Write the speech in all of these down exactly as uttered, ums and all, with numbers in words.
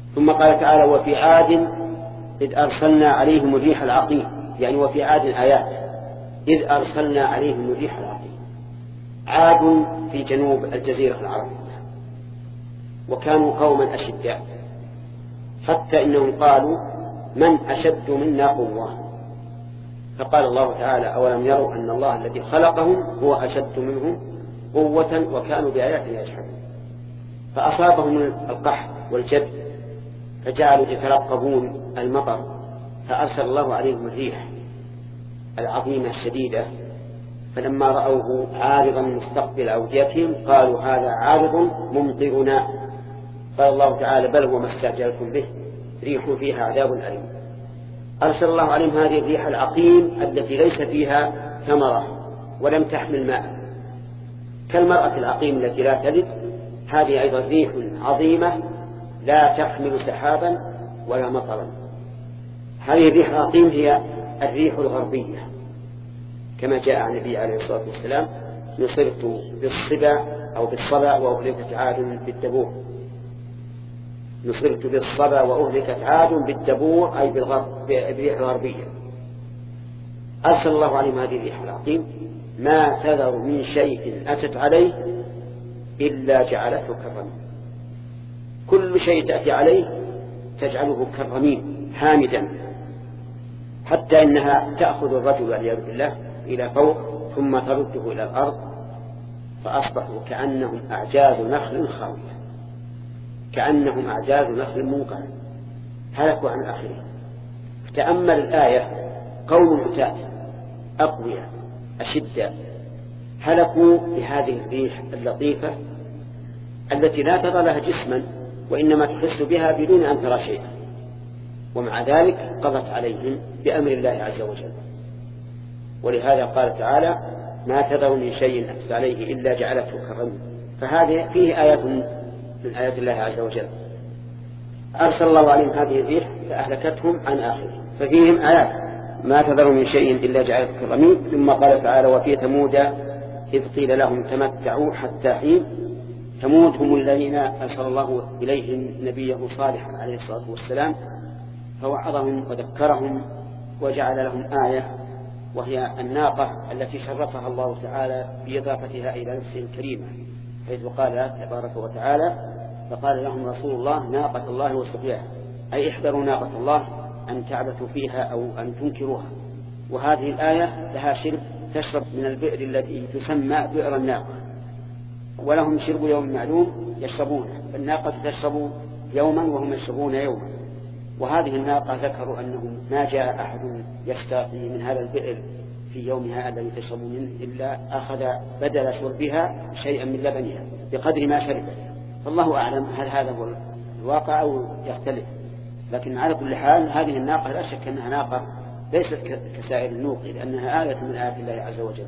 ثم قال تعالى وفي عاد إذ أرسلنا عليهم الريح العقيم، يعني وفي عاد آيات إذ أرسلنا عليهم الريح العقيم. عاد في جنوب الجزيرة العربية، وكانوا قوما أشداء، حتى إنهم قالوا من أشد منا قوة، فقال الله تعالى أولم يروا أن الله الذي خلقهم هو أشد منهم قوة وكانوا بآياتنا يجحدون. فأصابهم القحط والجد فجعلوا يترقبون المطر، فأرسل الله عليهم الريح العظيمة الشديدة، فلما رأوه عارضا مستقبل أوديتهم قالوا هذا عارض ممطرنا. قال الله تعالى بل هو ما استعجلتم به ريح فيها عذاب أليم. أرسل الله عليهم هذه الريح العقيم التي ليس فيها ثمرة ولم تحمل ماء، كالمرأة العقيم التي لا تلد، هذه أيضا ريح عظيمة لا تحمل سحابا ولا مطرا. هذه الريح العقيم هي الريح الغربية، كما جاء عن النبي عليه الصلاة والسلام نصرت بالصبا أو بالصبا وأهلكت عاد بالدبور. نصرت بالصبا وأهلكت عاد بالدبور أي بالريح الغربية. أرسل الله عليهم هذه الريح العقيم ما تذر من شيء أتت عليه إلا جعلته كالرميم. كل شيء تأتي عليه تجعله كالرميم حامدا، حتى إنها تأخذ الرجل والعياذ بالله إلى فوق ثم ترده إلى الأرض، فأصبحوا كأنهم أعجاز نخل خاوية، كأنهم أعجاز نخل منقعر، هلكوا عن آخره. فتأمل الآية قوم عتاة أقوياء أشداء هلكوا بهذه الريح اللطيفة التي لا ترى لها جسما وإنما تحس بها بدون أن ترى شيئا، ومع ذلك قضت عليهم بأمر الله عز وجل. ولهذا قال تعالى ما تذر من شيء أتت عليه إلا جعلته كالرميم. فهذه فيه آيات من آيات الله عز وجل. أرسل الله عليهم هذه الريح فأهلكتهم عن آخره، ففيهم آيات ما تذر من شيء إلا جعلته كالرميم. ثم قال تعالى وفي ثمود إذ قيل لهم تمتعوا حتى حين. ثمود هم الذين أرسل الله إليهم نبيه صالح عليه الصلاة والسلام، فوعظهم وذكرهم وجعل لهم آية، وهي الناقة التي شرفها الله تعالى بإضافتها إلى نفسه الكريمة، حيث قال تبارك وتعالى فقال لهم رسول الله ناقة الله وسقياها، أي احذروا ناقة الله أن تعبثوا فيها أو أن تنكروها. وهذه الآية لها شرب تشرب من البئر التي تسمى بئر الناقة، ولهم شرب يوم معلوم يشربونه، الناقة تشرب يوما وهم يشربون يوما. وهذه الناقة ذكروا أنه ما جاء أحد يستقي من هذا البئر في يومها الذي تشرب منه إلا أخذ بدل شربها شيئا من لبنها بقدر ما شربت. فالله أعلم هل هذا هو الواقع أو يختلف، لكن على كل حال هذه الناقة لا شك أنها ناقة ليست كسائر النوق، لأنها آية من آيات الله عز وجل.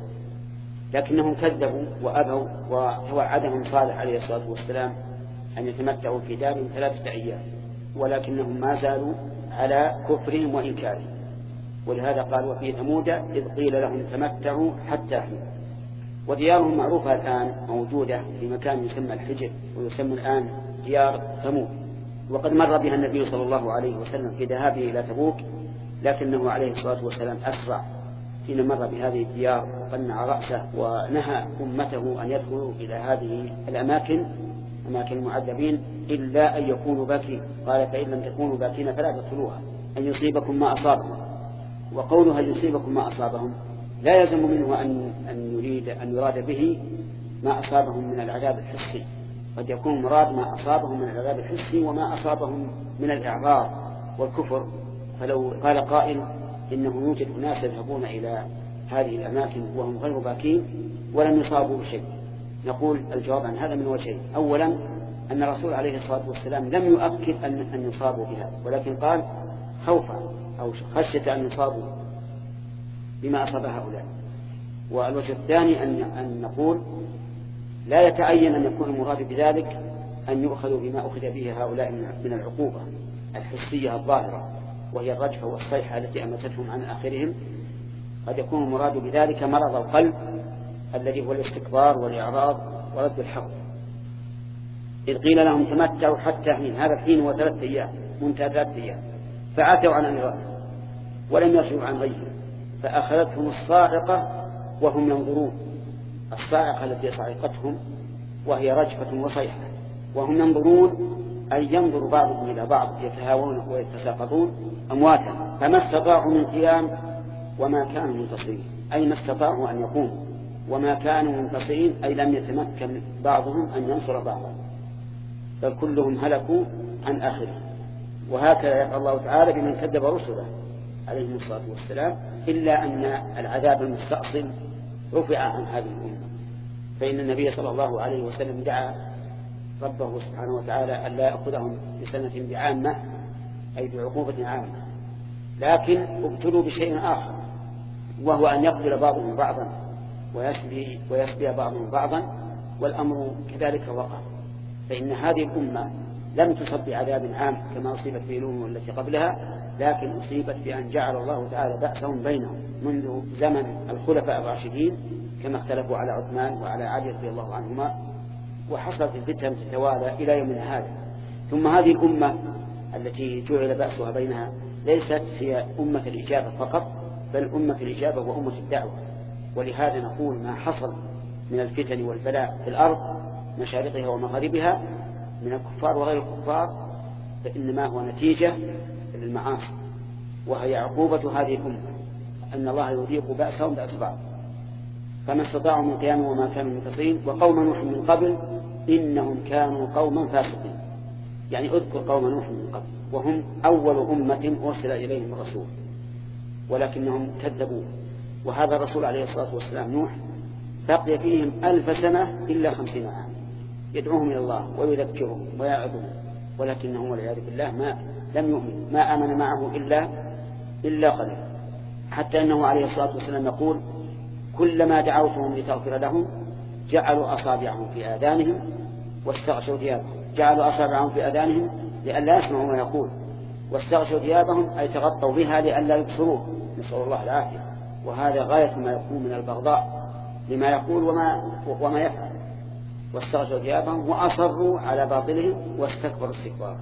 لكنهم كذبوا وأبوا، وتوعدهم صالح عليه الصلاة والسلام أن يتمتعوا في دارهم ثلاثة أيام، ولكنهم ما زالوا على كفرهم وإنكارهم. ولهذا قال وفي ثمود إذ قيل لهم تمتعوا حتى حين. وديارهم معروفة الآن موجودة في مكان يسمى الحجر، ويسمى الآن ديار ثمود. وقد مر بها النبي صلى الله عليه وسلم في ذهابه إلى تبوك، لكنه عليه الصلاة والسلام أسرع حين مر بهذه الديار وقنع رأسه ونهى أمته أن يدخلوا إلى هذه الأماكن أماكن المعذبين إلا أن يكونوا باكين. قال فإن لم تكونوا باكين فلا تدخلوها أن يصيبكم ما أصابهم. وقولها يصيبكم ما أصابهم لا يلزم منه أن أن يريد أن يراد به ما أصابهم من العذاب الحسي، قد يكون مراد ما أصابهم من العذاب الحسي وما أصابهم من الإعراض والكفر. فلو قال قائل إنه يوجد ناس يذهبون إلى هذه الأماكن وهم غير باكين ولم يصابوا بشيء، نقول الجواب عن هذا من وجهين. أولا أن الرسول عليه الصلاة والسلام لم يؤكد أن أن يصابوا بها، ولكن قال خوفا أو خشية أن يصابوا بما أصاب هؤلاء. والوجه الثاني أن أن نقول لا يتعين أن يكون المراد بذلك أن يؤخذوا بما أخذ به هؤلاء من العقوبة الحسية الظاهرة، وهي الرجفة والصيحة التي أمتتهم عن آخرهم. قد يكون المراد بذلك مرض القلب الذي هو الاستكبار والإعراض ورد الحق. إذ قيل لهم تمتعوا حتى حين، هذا الحين هو ثلاثة أيام، منتهى ثلاثة أيام، فعتوا عن أمر ولم يرجعوا عن غيره فأخذتهم الصاعقة وهم ينظرون. الصاعقة التي صعقتهم وهي رجفة وصيحة وهم ينظرون، أي ينظر بعضهم إلى بعض يتهاون ويتساقطون أمواتا، فما استطاعوا من قيام وما كانوا منتصرين، أي ما استطاعوا أن يقوموا وما كانوا منتصرين، أي لم يتمكن بعضهم أن ينصر بعضا، بل كلهم هلكوا عن آخره. وهكذا يفعل الله تعالى بمن كذب رسله عليهم الصلاة والسلام، إلا أن العذاب المستأصل رفع عن هذه الأمة، فإن النبي صلى الله عليه وسلم دعا ربه سبحانه وتعالى أن لا يأخذهم بسنة بعامة، أي بعقوبة عامة، لكن ابتلوا بشيء آخر، وهو أن يقتل بعضهم بعضا ويسبي, ويسبي بعضهم بعضا، والأمر كذلك وقع. فإن هذه الأمة لم تصب بعذاب عام كما أصيبت في نوح والتي قبلها، لكن أصيبت بأن جعل الله تعالى بأسهم بينهم منذ زمن الخلفاء الراشدين، كما اختلفوا على عثمان وعلى علي رضي الله عنهما، وحصلت الفتن تتوالى إلى يومنا هذا. ثم هذه الأمة التي جعل بأسها بينها ليست هي أمة الإجابة فقط، بل أمة الإجابة وأمة الدعوة. ولهذا نقول ما حصل من الفتن والبلاء في الأرض مشارقها ومغاربها من الكفار وغير الكفار، فإنما هو نتيجة للمعاصي، وهي عقوبة هذه الأمة، أن الله يذيق بأسهم بأس بعض. فما استطاعوا من قيام وما كانوا منتصرين. وقوم نوح من قبل إنهم كانوا قوما فاسقين، يعني اذكر قوم نوح من قبل، وهم أول أمة أرسل إليهم الرسول ولكنهم كذبوا. وهذا الرسول عليه الصلاة والسلام نوح بقي فيهم ألف سنة إلا خمسين عام يدعوهم إلى الله ويذكرهم ويعظهم، ولكنهم والعياذ بالله ما لم يؤمنوا، ما آمن معه إلا إلا قليل، حتى أنه عليه الصلاة والسلام يقول كلما دعوتهم لتغفر لهم جعلوا أصابعهم في آذانهم واستغشوا ثيابهم، جعلوا أصابعهم في آذانهم لئلا يسمعوا ما يقول، واستغشوا ثيابهم أي تغطوا بها لئلا يبصروه، نسأل الله العافية. وهذا غاية ما يكون من البغضاء لما يقول وما, وما يفعل. واستغشوا ثيابهم وأصروا على باطلهم واستكبروا استكبارا.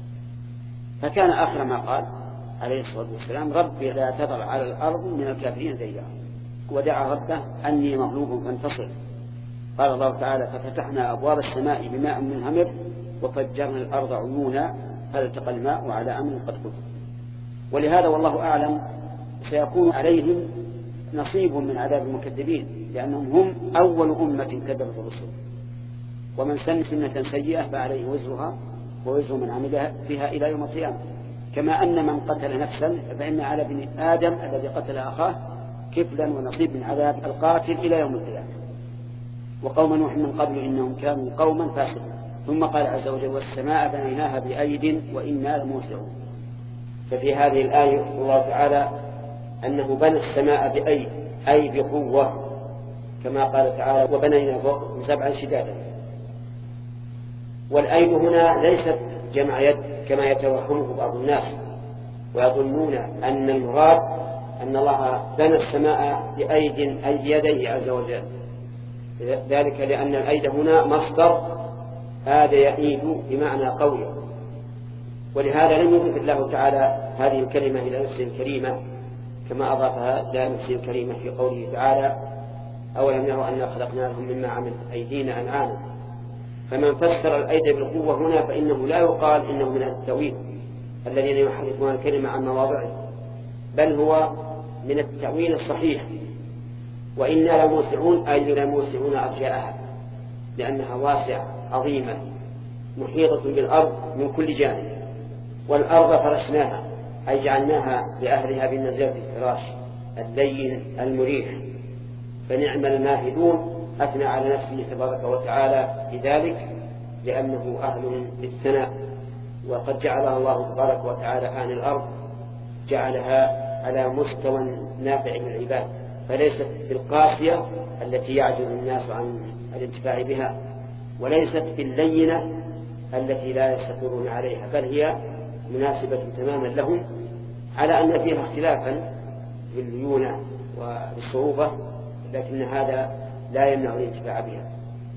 فكان آخر ما قال عليه الصلاة والسلام ربي لا تذر على الأرض من الكافرين ديارا، ودعا ربه أني مغلوب فانتصر. قال الله تعالى ففتحنا أبواب السماء بماء منهمر وفجرنا الأرض عيونا فالتقى الماء على أمر قد قدر. ولهذا والله أعلم سيكون عليهم نصيب من عذاب المكذبين، لأنهم هم أول أمة كذبت الرسل، ومن سن سنة سيئة فعليه وزرها ووزر من عملها فيها إلى يوم القيامة. كما أن من قتل نفسا فإن على ابن آدم الذي قتل أخاه كفلا ونصيب من عذاب القاتل إلى يوم القيامة. وقوم نوح من قبل إنهم كانوا قوما فاسقين. ثم قال عز وجل والسماء بنيناها بأيد وإنا لموسعون. ففي هذه الآية الله تعالى أنه بنى السماء بأيد أي بقوة، كما قال تعالى وبنينا فوقكم سبعا شدادا. والأيد هنا ليست جمع يد كما يتوهمه بعض الناس ويظنون أن المراد أن الله بنى السماء بأيد أي بيديه عز وجل، ذلك لأن الأيد هنا مصدر هذا يأيد بمعنى قوي، ولهذا لم يضف الله تعالى هذه الكلمة إلى نفسه الكريمة كما أضافها إلى نفسه الكريمة في قوله تعالى أولم يروا أنا خلقنا لهم مما عملت أيدينا أنعاما. فمن فسر الأيد بالقوة هنا فإنه لا يقال إنه من التأويل الذين يحرفون الكلمة عن مواضعه، بل هو من التأويل الصحيح. وإنا لموسعون أي لموسعون أرجاءها، لأنها واسعة عظيمة محيطة بالأرض من كل جانب. والأرض فرشناها أي جعلناها لأهلها بالنزلة الفراش اللين المريح، فنعم الماهدون أثنى على نفسه تبارك وتعالى بذلك لأنه أهل للثناء. وقد جعلها الله تبارك وتعالى عن الأرض جعلها على مستوى نافع للعباد، فليست بالقاسية التي يعجز الناس عن الانتفاع بها، وليست باللينة التي لا يستقرون عليها، بل هي مناسبة تماما لهم، على أن فيها اختلافا في الليونة والصعوبة، لكن هذا لا يمنع الانتفاع بها.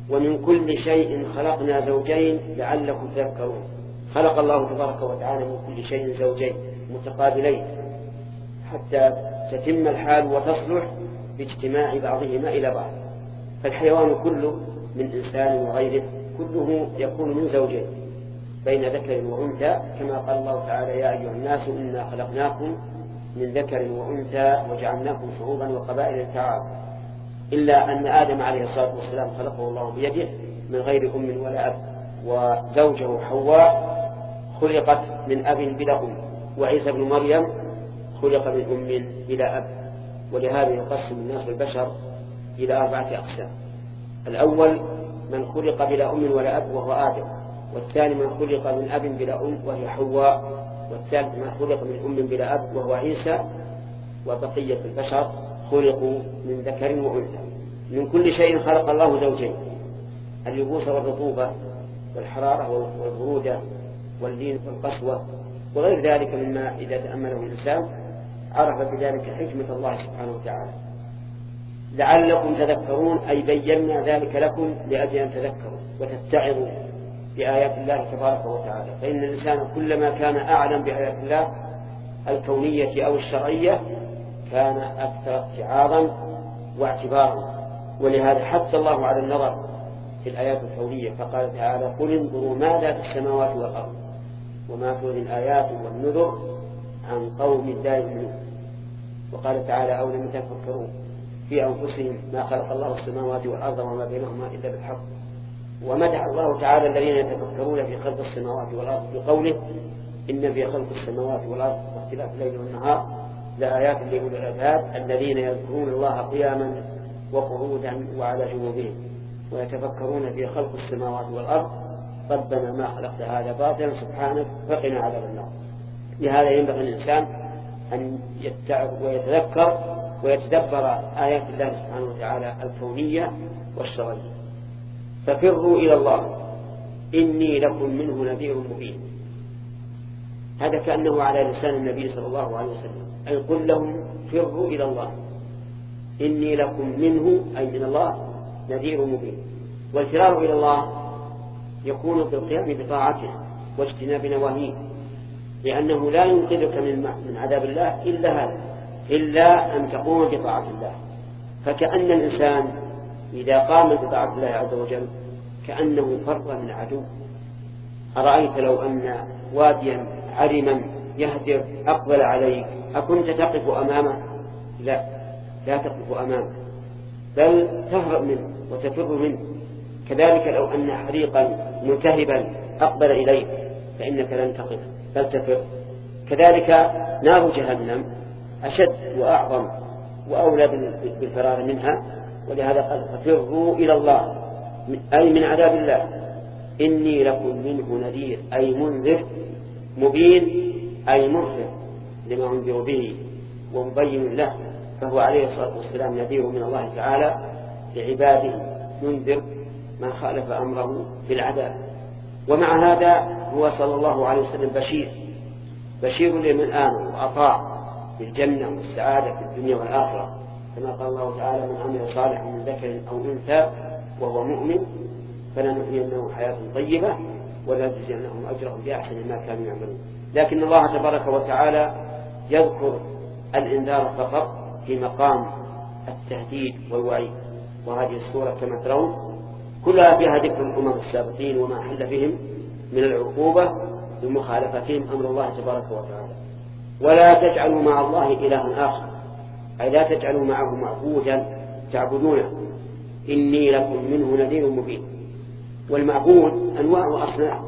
ومن كل شيء خلقنا زوجين لعلكم تذكرون. خلق الله تبارك وتعالى من كل شيء زوجين متقابلين حتى تتم الحال وتصلح باجتماع بعضهما إلى بعض. فالحيوان كله من إنسان وغيره كله يكون من زوجين بين ذكر وأنثى، كما قال الله تعالى: يا أيها الناس إنا خلقناكم من ذكر وأنثى وجعلناكم شعوبا وقبائل لتعارفوا، إلا أن آدم عليه الصلاة والسلام خلقه الله بيده من غير أم ولا أب، وزوجه حواء خلقت من أب بلا أم، وعيسى بن مريم خلق من أم بلا أب. ولهذا يقسم الناس البشر إلى أربعة أقسام: الأول من خلق بلا أم ولا أب وهو آدم، والثاني من خلق من أب بلا أم وهي حواء، والثالث من خلق من أم بلا أب وهو عيسى، وبقية البشر خلقوا من ذكر وأنثى. من كل شيء خلق الله زوجين: اليبوس والرطوبة والحرارة والبرودة واللين والقسوة وغير ذلك مما إذا تأمله الإنسان عرف بذلك حكمة الله سبحانه وتعالى. لعلكم تذكرون، أي بينا ذلك لكم لأجل أن تذكروا وتتعظوا بآيات الله تبارك وتعالى. فإن الإنسان كلما كان أعلم بآيات الله الكونية أو الشرعية كان أكثر اتعاظا واعتبارا. ولهذا حث الله على النظر في الآيات الكونية، فقال تعالى: قل انظروا ماذا في السماوات والأرض وما تغني الآيات والنذر عن قوم لا يؤمنون. وقال تعالى: أولم يتفكروا في أنفسهم ما خلق الله السماوات والأرض وما بينهما إلا بالحق. ومدح الله تعالى الذين يتفكرون في خلق السماوات والأرض بقوله: إن في خلق السماوات والأرض واختلاف الليل والنهار لآيات لأولي الألباب الذين يذكرون الله قياما وقعودا وعلى جنوبهم ويتفكرون في خلق السماوات والأرض ربنا ما خلقت هذا باطلا سبحانك فقنا عذاب النار. لهذا ينبغي الإنسان أن يتعظ ويتذكر ويتدبر آيات الله سبحانه وتعالى الكونية والشرعية. ففروا إلى الله إني لكم منه نذير مبين. هذا كأنه على لسان النبي صلى الله عليه وسلم، أي قل لهم فروا إلى الله إني لكم منه، أي من الله، نذير مبين. والفرار إلى الله يكون بالقيام بطاعته واجتناب نواهيه، لأنه لا ينقذك من عذاب الله إلا هذا، إلا أن تقوم بطاعة الله. فكأن الإنسان إذا قام بطاعة الله عز وجل كأنه فر من عدو. أرأيت لو أن واديا عرما يهدر أقبل عليك أكنت تقف أمامه؟ لا، لا تقف أمامه، بل تهرب منه وتفر منه. كذلك لو أن حريقا ملتهبا أقبل إليك فإنك لن تقف بل تفر. كذلك نار جهنم أشد وأعظم وأولى بالفرار منها. ولهذا قال: ففروا إلى الله أي من عذاب الله إني لكم منه نذير، أي منذر، مبين أي مظهر لما أنذر به ومبين له. فهو عليه الصلاة والسلام نذير من الله تعالى لعباده، ينذر من خالف أمره بالعذاب. ومع هذا هو صلى الله عليه وسلم بشير، بشير لمن آمن وأطاع بالجنة والسعادة في الدنيا والآخرة، كما قال الله تعالى: من عمل صالحا من ذكر أو أنثى وهو مؤمن فلنحيينه حياة طيبة ولنجزينهم أجرهم بأحسن ما كانوا يعملون. لكن الله تبارك وتعالى يذكر الإنذار فقط في مقام التهديد والوعيد. وهذه السورة كما ترون كلها فيها ذكر الأمم السابقين وما حل بهم من العقوبة بمخالفتهم أمر الله تبارك وتعالى. ولا تجعلوا مع الله إلها آخر، أي لا تجعلوا معه معبودا تعبدونه، إني لكم منه نذير مبين. والمعبود أنواع وأصناف،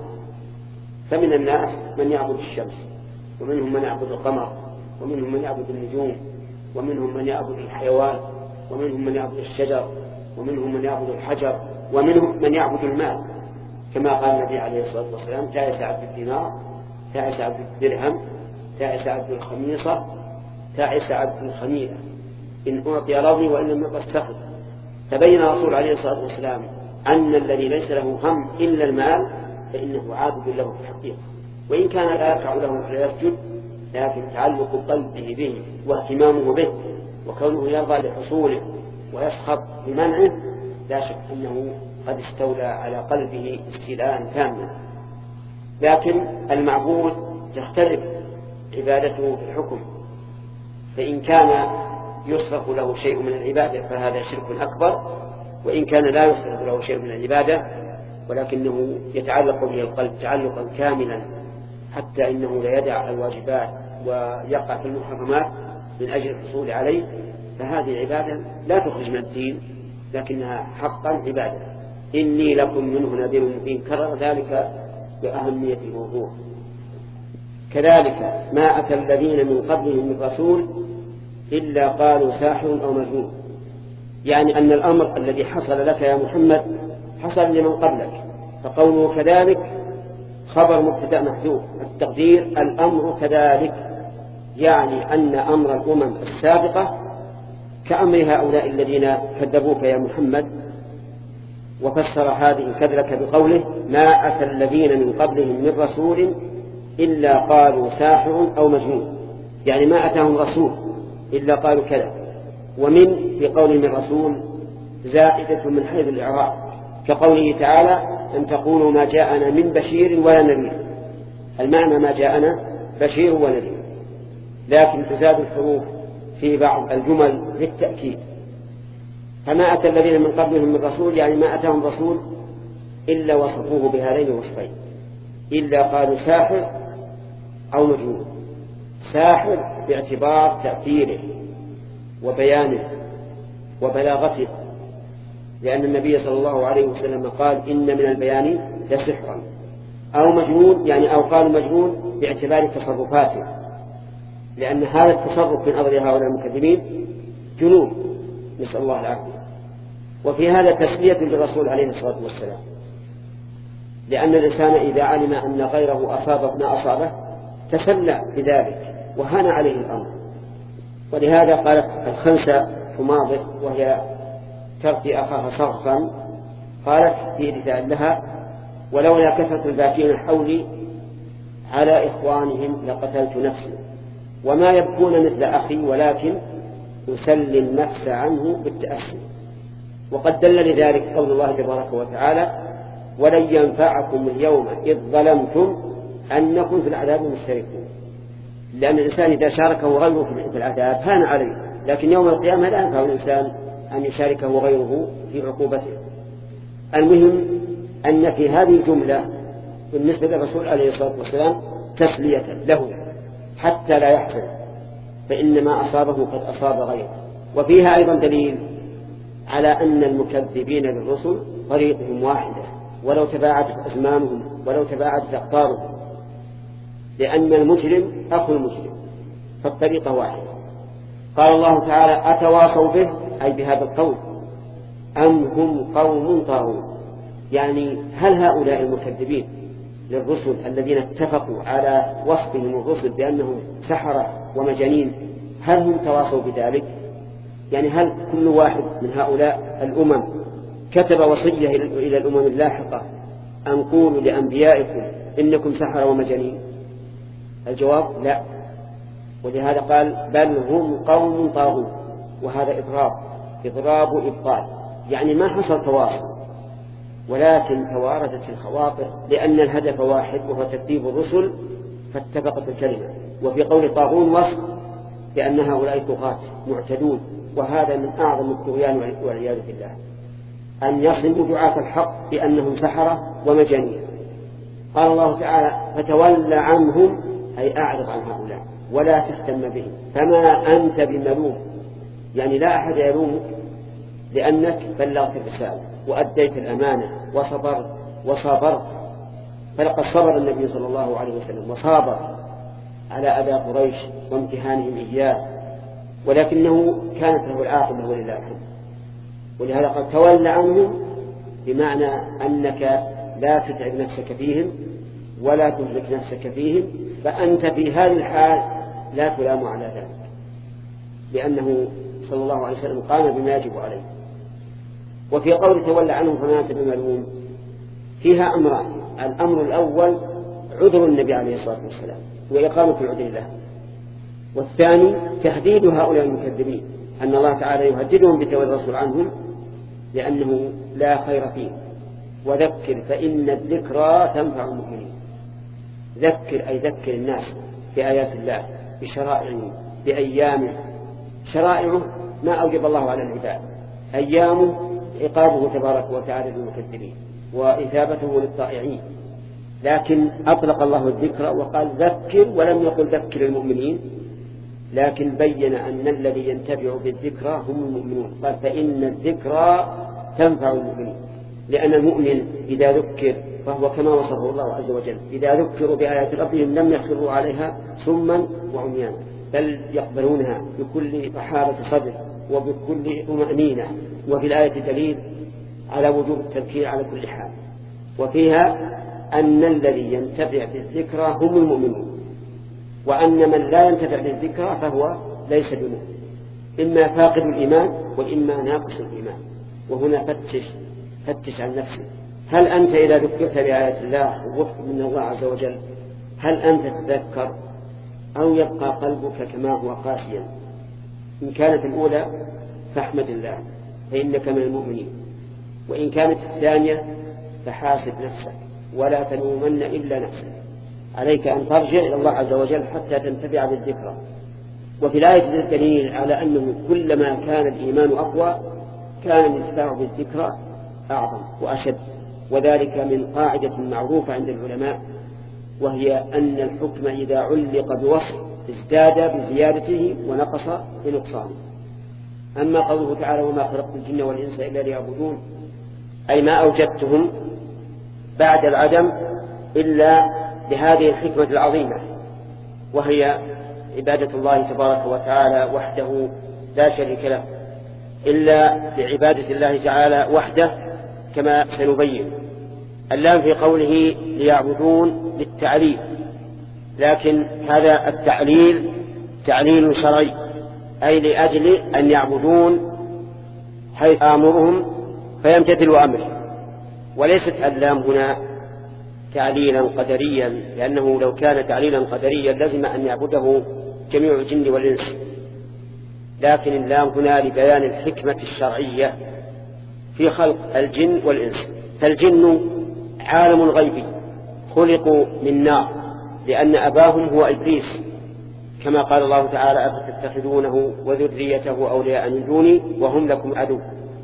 فمن الناس من يعبد الشمس، ومنهم من يعبد القمر، ومنهم من يعبد النجوم، ومنهم من يعبد الحيوان، ومنهم من يعبد الشجر، ومنهم من يعبد الحجر، ومنهم من يعبد المال، كما قال النبي عليه الصلاة والسلام: تعس عبد الدينار، تعس عبد الدرهم، تعس عبد الخميصة، تعس عبد الخميلة، إن أعطي رضي وإن لم يعطى استخف. تبين الرسول عليه الصلاة والسلام أن الذي ليس له هم إلا المال فإنه عابد له في الحقيقة، وإن كان لا يقع له ولا يسجد، لكن تعلق قلبه به واهتمامه به وكونه يرضى لحصوله ويسخط بمنعه لا شك أنه قد استولى على قلبه استيلاء تاما. لكن المعبود تختلف عبادته في الحكم، فإن كان يصرف له شيء من العبادة فهذا شرك أكبر، وإن كان لا يصرف له شيء من العبادة ولكنه يتعلق به القلب تعلقا كاملا حتى إنه لا يدع الواجبات ويقع في المحرمات من أجل الحصول عليه، فهذه عبادة لا تخرج من الدين لكنها حقا عبادة. إني لكم منه نذير مبين، كرر ذلك بأهمية الموضوع. كذلك ما أتى الذين من قبلهم من رسول إلا قالوا ساحر أو مجنون، يعني أن الأمر الذي حصل لك يا محمد حصل لمن قبلك، فقوله كذلك خبر مبتدأ محذوف، التقدير الأمر كذلك، يعني أن أمر الأمم السابقة كأمر هؤلاء الذين كذبوك يا محمد. وفسر هذه الكذلك بقوله ما أتى الذين من قبلهم من رسول إلا قالوا ساحر أو مجنون، يعني ما أتاهم رسول إلا قالوا كذا. ومن في قول من رسول زائدة من حيث الإعراب، كقوله تعالى أن تقولوا ما جاءنا من بشير ولا نذير، المعنى ما جاءنا بشير ونذير، لكن تزاد الحروف في بعض الجمل للتأكيد. فما أتى الذين من قبلهم من رسول يعني ما أتاهم رسول إلا وصفوه بهذين الوصفين، إلا قالوا ساحر أو مجنون. ساحر باعتبار تأثيره وبيانه وبلاغته، لأن النبي صلى الله عليه وسلم قال إن من البيان لسحرا. أو مجنون يعني أو قالوا مجنون باعتبار تصرفاته، لأن هذا التصرف من أمر هؤلاء المكذبين جنون، نسأل الله العافية. وفي هذا تسلية للرسول عليه الصلاة والسلام، لأن الإنسان إذا علم أن غيره أصاب ما أصابه تسلى بذلك وهان عليه الأمر. ولهذا قالت الخنسة حماضة وهي ترقي أخاها صرفا، قالت في رثاء لها ولولا كثرة الباكين حولي على إخوانهم لقتلت نفسي، وما يبكون مثل أخي ولكن يسلي النفس عنه بالتأسي. وقد دل لذلك قول الله تبارك وتعالى ولن ينفعكم اليوم إذ ظلمتم أنكم في العذاب مشتركون، لأن الإنسان إذا شاركه غيره في العذاب هان عليه، لكن يوم القيامة لا ينفع الإنسان أن يشاركه غيره في عقوبته. المهم أن في هذه الجملة بالنسبة للرسول عليه الصلاة والسلام تسلية له حتى لا يحزن، فإن ما أصابه قد أصاب غيره. وفيها أيضا دليل على أن المكذبين للرسل طريقهم واحدة ولو تباعدت أزمانهم ولو تباعدت أقطارهم، لأن المجرم أخو المجرم فالطريقة واحدة. قال الله تعالى أتواصوا به أي بهذا القول أم هم قوم طاغون، يعني هل هؤلاء المكذبين للرسل الذين اتفقوا على وصفهم الرسل بأنهم سحرة ومجانين هل هم تواصوا بذلك؟ يعني هل كل واحد من هؤلاء الأمم كتب وصية إلى الأمم اللاحقة أن قولوا لأنبيائكم إنكم سحرة ومجانين؟ الجواب لا. ولهذا قال بل هم قوم طاغون، وهذا إضراب إضراب إبطال، يعني ما حصل تواصل ولكن تواردت الخواطر، لأن الهدف واحد وهو تكذيب الرسل فاتفقت الكلمة. وفي قول طاغون وصف بأن هؤلاء طغاة معتدون، وهذا من أعظم الطغيان والعياذ بالله أن يصموا دعاة الحق بأنهم سحرة ومجانين. قال الله تعالى فتولى عنهم أي أعرض عن هؤلاء ولا تهتم بهم فما أنت بملوم، يعني لا أحد يلومك لأنك بلغت الرسالة وأديت الأمانة وصبرت وصابرت. فلقد صبر النبي صلى الله عليه وسلم وصابر على أذى قريش وامتحانهم إياه، ولكنه كانت له العاقبة ولله الحمد. ولهذا قد تولى عنهم بمعنى أنك لا تتعب نفسك فيهم ولا تهلك نفسك فيهم، فأنت في هذه الحال لا تلام على ذلك، لأنه صلى الله عليه وسلم قام بما يجب عليه. وفي قول تولى عنهم فما أنت بملوم فيها أمران: الأمر الأول عذر النبي عليه الصلاة والسلام وإقامة العذر له، والثاني تهديد هؤلاء المكذبين أن الله تعالى يهددهم بتولي الرسول عنهم لأنه لا خير فيه وذكر فإن الذكرى تنفع المؤمنين. ذكر أي ذكر الناس بآيات الله، بشرائعه، بأيامه. شرائعه ما أوجب الله على العباد، أيامه عقابه تبارك وتعالى للمكذبين وإثابته للطائعين. لكن أطلق الله الذكر وقال ذكر، ولم يقل ذكر المؤمنين، لكن بين أن الذي ينتفع بالذكرى هم المؤمنون. قال فإن الذكرى تنفع المؤمنين، لأن المؤمن إذا ذكر فهو كما وصفه الله عز وجل، إذا ذكروا بآيات ربهم لم يخروا عليها صما وعميانا، بل يقبلونها بكل رحابة صدر وبكل طمأنينة. وفي الآية دليل على وجوب التذكير على كل حال. وفيها أن الذي ينتفع بالذكرى هم المؤمنون، وأن من لا ينتفع بالذكرى فهو ليس بمؤمن، إما فاقد الإيمان وإما ناقص الإيمان. وهنا فتش فتش عن نفسك، هل أنت إذا ذكرت بآيات الله ووفق من الله عز وجل هل أنت تتذكر أو يبقى قلبك كما هو قاسيا؟ إن كانت الأولى فاحمد الله فإنك من المؤمنين، وإن كانت الثانية فحاسب نفسك ولا تلومن إلا نفسك. عليك أن ترجع إلى الله عز وجل حتى تنتفع بالذكرى. وفي الآية الدليل على أنه كلما كان الإيمان أقوى كان الانتفاع بالذكرى أعظم وأشد، وذلك من قاعدة معروفة عند العلماء، وهي أن الحكم إذا علق بوصف ازداد بزيادته ونقص بنقصانه. أما قوله تعالى وما خلقت الجن والإنس إلا ليعبدون، أي ما أوجدتهم بعد العدم إلا لهذه الحكمة العظيمة، وهي عبادة الله تبارك وتعالى وحده لا شريك له، إلا لعبادة الله تعالى وحده كما سنبين. اللام في قوله ليعبدون للتعليل، لكن هذا التعليل تعليل شرعي، أي لأجل أن يعبدون حيث آمرهم فيمتثلوا أمره. وليست اللام هنا تعليلا قدريا، لأنه لو كان تعليلا قدريا لازم أن يعبده جميع الجن والإنس، لكن اللام هنا لبيان الحكمة الشرعية في خلق الجن والإنس. فالجن عالم غيبي خلقوا من نار لأن أباهم هو إبليس، كما قال الله تعالى أفتتخذونه وذريته أولياء من دوني وهم لكم عدو.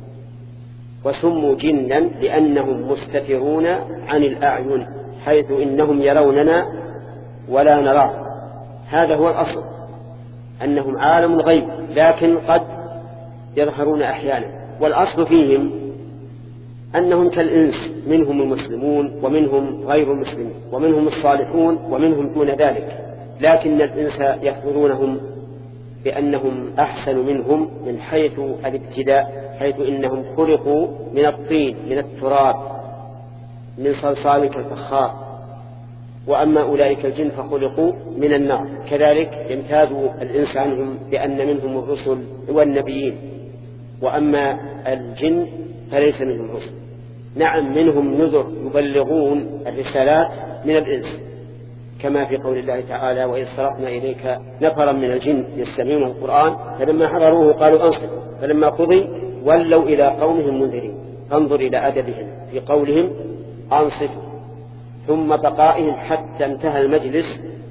وسموا جنا لأنهم مستترون عن الأعين حيث إنهم يروننا ولا نراه. هذا هو الأصل، أنهم عالم غيب لكن قد يظهرون أحيانا. والأصل فيهم أنهم كالإنس، منهم المسلمون ومنهم غير المسلمين، ومنهم الصالحون ومنهم دون ذلك، لكن الإنس يحفظونهم بأنهم أحسن منهم من حيث الابتداء، حيث إنهم خلقوا من الطين من التراب من صلصال كالفخار. وأما أولئك الجن فخلقوا من النار. كذلك يمتاز الإنس عنهم بأن منهم الرسل والنبيين، وأما الجن فليس منهم رسل. نعم منهم نذر يبلغون الرسالات من الإنس، كما في قول الله تعالى وإذ صرفنا إليك نفرا من الجن يستمعون القرآن فلما حضروه قالوا أنصتوا فلما قضي ولوا إلى قومهم منذرين. فانظر إلى أدبهم في قولهم أنصتوا ثم بقائهم حتى انتهى المجلس،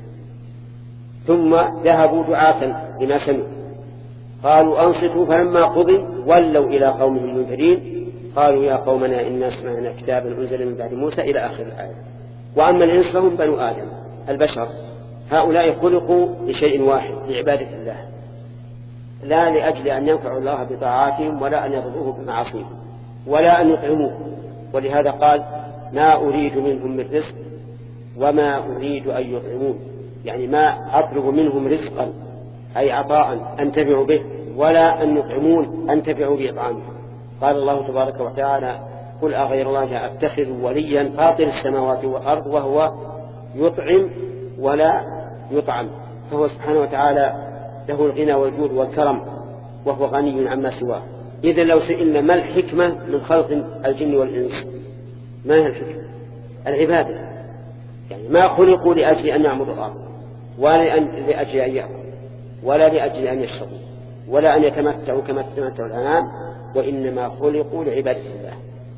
ثم ذهبوا دعاة لما سمعوا قالوا أنصتوا فلما قضي ولوا إلى قومهم منذرين قالوا يا قومنا إنا سمعنا كتابا أنزل من بعد موسى إلى آخر الآية. وأما الإنس فهم بنو آدم البشر، هؤلاء خلقوا لشيء واحد لعبادة الله، لا لأجل أن ينفعوا الله بطاعاتهم ولا أن يضروه بمعاصيهم ولا أن يطعموه. ولهذا قال ما أريد منهم من رزق وما أريد أن يطعمون، يعني ما أطلب منهم رزقا أي عطاء أنتفع به ولا أن يطعمون أنتفع بإطعامه. قال الله تبارك وتعالى قل أغير الله أتخذ وليا فاطر السماوات والأرض وهو يطعم ولا يطعم، فهو سبحانه وتعالى له الغنى والجود والكرم وهو غني عما سواه. إذن لو سئلنا ما الحكمة من خلق الجن والإنس، ما هي الحكمة؟ العبادة، يعني ما خلقوا لأجل أن يعبدوا الله ولا لأجل أن يأكلوا ولا لأجل أن يشربوا ولا أن يتمتعوا كما تتمتع الأنام، وإنما خلقوا لعبادة الله.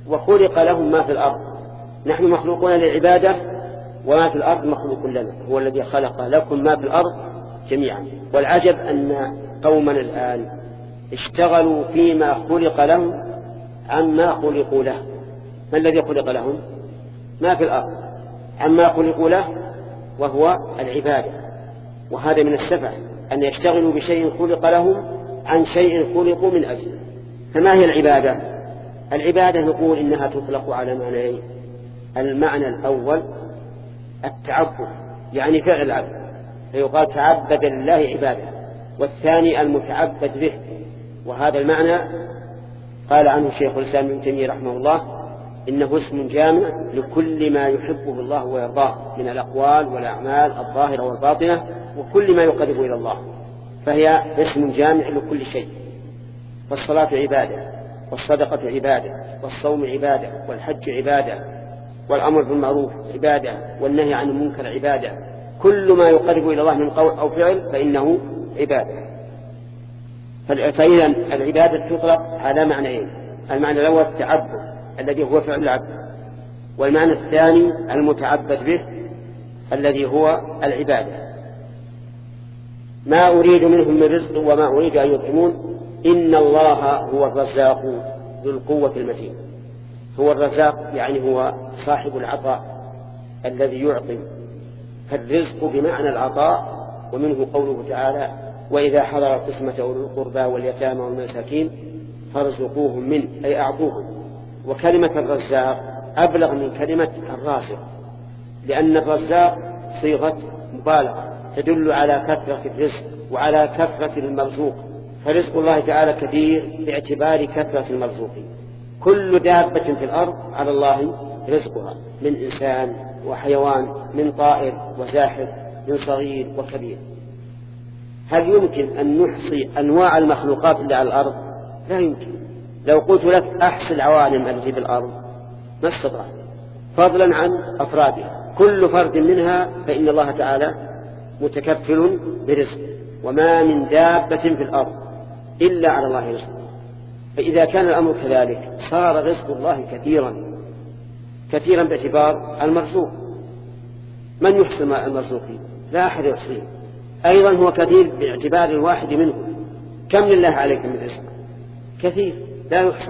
وخلق لهم ما في الأرض. نحن مخلوقون للعبادة وما في الأرض مخلوق لنا، هو الذي خلق لكم ما في الأرض جميعا. والعجب أن قوما الآن اشتغلوا فيما خلق لهم عما خلقوا له. ما الذي خلق لهم؟ ما في الأرض، عما خلقوا له وهو العبادة. وهذا من السفه أن يشتغلوا بشيء خلق لهم عن شيء خلقوا من أجله. فما هي العبادة؟ العبادة نقول إنها تطلق على معنيين. المعنى الأول التعبد، يعني فعل العبد، فيقال تعبد لله عبادة. والثاني المتعبد به، وهذا المعنى قال عنه شيخ الإسلام ابن تيمية رحمه الله إنه اسم جامع لكل ما يحبه الله ويرضاه من الأقوال والأعمال الظاهرة والباطنة وكل ما يقرب إلى الله، فهي اسم جامع لكل شيء. فالصلاة عبادة، والصدقة عبادة، والصوم عبادة، والحج عبادة، والأمر بالمعروف عبادة، والنهي عن المنكر عبادة. كل ما يقرب إلى الله من قول أو فعل فإنه عبادة. فإذا العبادة تطلق على معنيين: المعنى الأول التعبد الذي هو فعل العبد، والمعنى الثاني المتعبد به الذي هو العبادة. ما أريد منهم من رزق وما أريد أن يطعمون إن الله هو الرزاق ذو القوة المتين. هو الرزاق يعني هو صاحب العطاء الذي يعطي، فالرزق بمعنى العطاء. ومنه قوله تعالى: وإذا حضر القسمة أولو القربى واليتامى والمساكين فارزقوهم منه، أي أعطوهم. وكلمة الرزاق أبلغ من كلمة الرازق، لأن الرزاق صيغة مبالغة تدل على كثرة الرزق وعلى كثرة المرزوق. فرزق الله تعالى كثير باعتبار كثرة المرزوقين. كل دابة في الأرض على الله رزقها، من إنسان وحيوان، من طائر وزاحف، من صغير وكبير. هل يمكن أن نحصي أنواع المخلوقات اللي على الأرض؟ لا يمكن. لو قلت لك أحصي العوالم التي في الأرض ما استطعت، فضلا عن أفرادها. كل فرد منها فإن الله تعالى متكفل برزق، وما من دابة في الأرض إلا على الله رزقها. فإذا كان الأمر كذلك صار رزق الله كثيرا كثيرا باعتبار المرزوق. من يحصي المرزوقين؟ لا أحد يحصيه. أيضا هو كثير باعتبار الواحد منهم. كم لله عليك من رزق؟ كثير لا يحصى.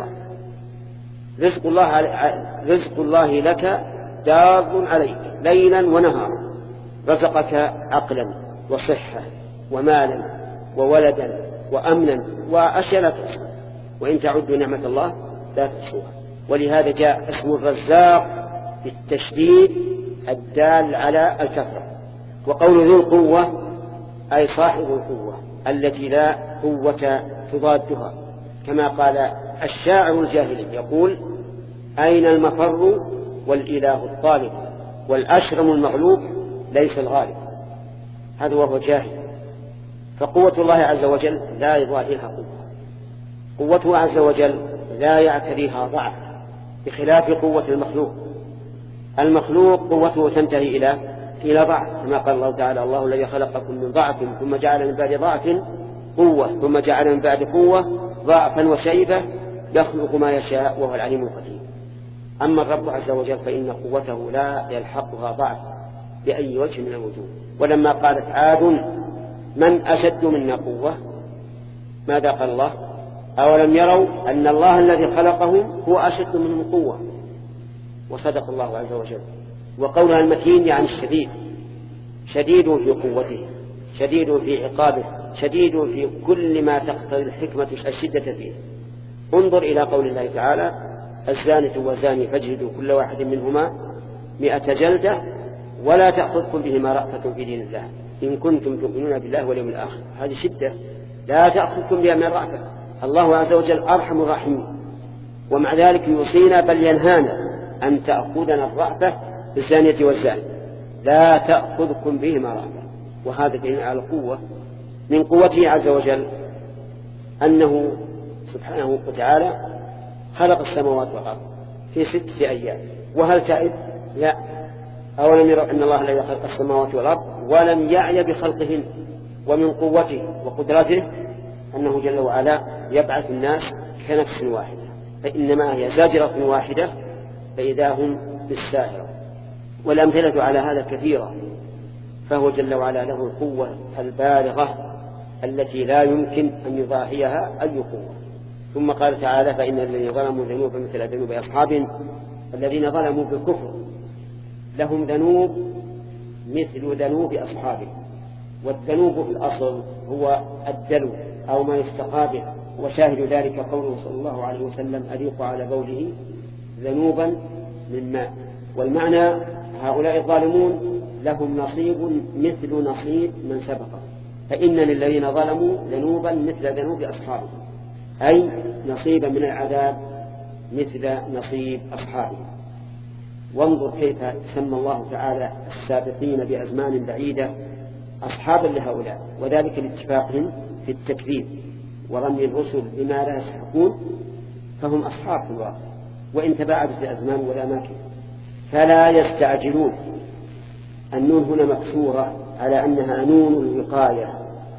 رزق الله, رزق الله لك دار عليك ليلا ونهارا. رزقك عقلا وصحة ومالا وولدا وأمنا وأشياء لا تحصى، وإن تعدوا نعمة الله لا تحصوها. ولهذا جاء اسم الرزاق بالتشديد الدال على الكثرة. وقول ذو القوة أي صاحب القوة التي لا قوة تضادها، كما قال الشاعر الجاهلي يقول: أين المفر والإله الطالب والأشرم المغلوب ليس الغالب. هذا وهو جاهل. فقوة الله عز وجل لا يضاهيها قوة. قوته عز وجل لا يعتريها ضعف، بخلاف قوة المخلوق. المخلوق قوته تنتهي إلى إلى ضعف، كما قال الله تعالى: الله الذي خلقكم من ضعف ثم جعل من بعد ضعف قوة ثم جعل من بعد قوة ضعفا وشيبة يخلق ما يشاء وهو العليم القدير. أما الرب عز وجل فإن قوته لا يلحقها ضعف بأي وجه من الوجوه. ولما قالت عاد من أشد منا قوة ماذا قال الله؟ أولم يروا أن الله الذي خلقهم هو أشد منهم قوة. وصدق الله عز وجل. وقولها المتين يعني الشديد، شديد في قوته، شديد في عقابه، شديد في كل ما تقتضي الحكمة الشدة فيه. انظر إلى قول الله تعالى: الزانية والزاني فاجلدوا كل واحد منهما مئة جلدة ولا تأخذكم بهما رأفة في دين الله إن كنتم تؤمنون بالله واليوم الآخر. هذه شدة، لا تأخذكم بها من رأفة. الله عز وجل أرحم الراحمين، ومع ذلك يوصينا بل ينهانا أن تأخذنا الرأفة بالزانية والزاني، لا تأخذكم بهما رأفة. وهذا دليل على القوة. من قوته عز وجل أنه سبحانه وتعالى خلق السماوات والأرض في ستة أيام. وهل تعب؟ لا. أولم يروا أن الله الذي خلق السماوات والأرض ولم يعي بخلقهن. ومن قوته وقدرته أنه جل وعلا يبعث الناس كنفس واحدة، فإنما هي زاجرة واحدة فإذا هم بالساهرة. والأمثلة على هذا كثيرة، فهو جل وعلا له القوة البالغة التي لا يمكن أن يضاهيها أي قوة. ثم قال تعالى فإن الذين ظلموا ذنوبا مثل ذنوب أصحابهم الذين ظلموا بالكفر لهم ذنوب مثل ذنوب أصحابهم. والذنوب في الأصل هو الدلو أو ما يستقى به، وشاهد ذلك قوله صلى الله عليه وسلم أريق على بوله ذنوبا من ماء. والمعنى هؤلاء الظالمون لهم نصيب مثل نصيب من سبق، فإن للذين ظلموا ذنوبا مثل ذنوب أصحابهم، أي نصيبا من العذاب مثل نصيب أصحابهم. وانظر كيف سمى الله تعالى السابقين بأزمان بعيدة أصحابا لهؤلاء، وذلك لاتفاقهم في التكذيب ورمي الرسل بما لا يستحقون، فهم أصحاب في الواقع وإن تباعدت الأزمان والأماكن. فلا يستعجلون. النون هنا مكسورة على أنها نون الوقاية،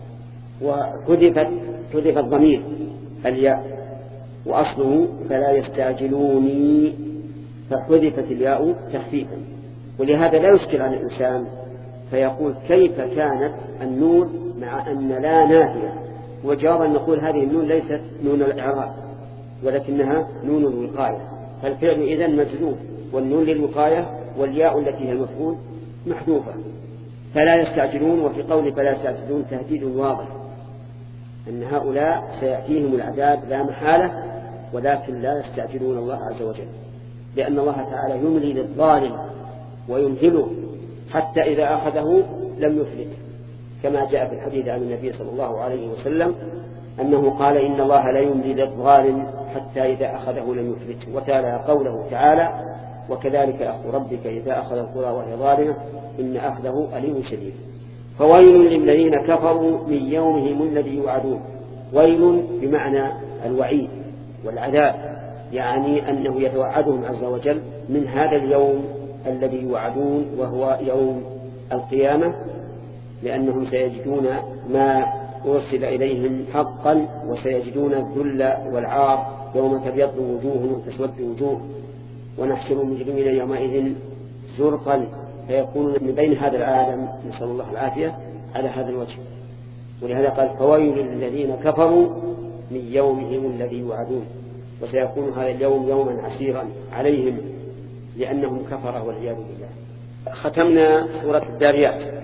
وحذفت حذف الضمير الياء، وأصله فلا يستعجلوني، فحذفت الياء تخفيفا. ولهذا لا يشكل على الإنسان فيقول كيف كانت النون مع أن لا نافية، وجواب أن نقول هذه النون ليست نون الإعراب ولكنها نون الوقاية، فالفعل إذن مجذوب، والنون للوقاية والياء التي هي المفعول محذوفة. فلا يستعجلون. وفي قول فلا يستعجلون تهديد واضح أن هؤلاء سيأتيهم العذاب لا محالة، ولكن لا يستعجلون الله عز وجل، لأن الله تعالى يملي للظالم ويمهله حتى إذا أخذه لم يفلت، كما جاء في الحديث عن النبي صلى الله عليه وسلم أنه قال إن الله لا يملي للظالم حتى إذا أخذه لم يفلت. وتلا قوله تعالى وكذلك أخذ ربك إذا أخذ القرى وهي ظالمة إن أخذه أليم شديد. فويل للذين كفروا من يومهم الذي يوعدون. ويل بمعنى الوعيد والعذاب، يعني أنه يتوعدهم عز وجل من هذا اليوم الذي يوعدون وهو يوم القيامة، لأنهم سيجدون ما أرسل إليهم حقا، وسيجدون الذل والعار يوم تبيض وجوه وتسود وجوه، ونحشر المجرمين يومئذ زرقا فيكونون من بين هذا العالم، نسأل الله العافية، على هذا الوجه. ولهذا قال فويل للذين كفروا من يومهم الذي يوعدون، وسيكون هذا اليوم يوما عسيرا عليهم لأنهم كفروا والعياذ بالله. ختمنا سورة الذاريات.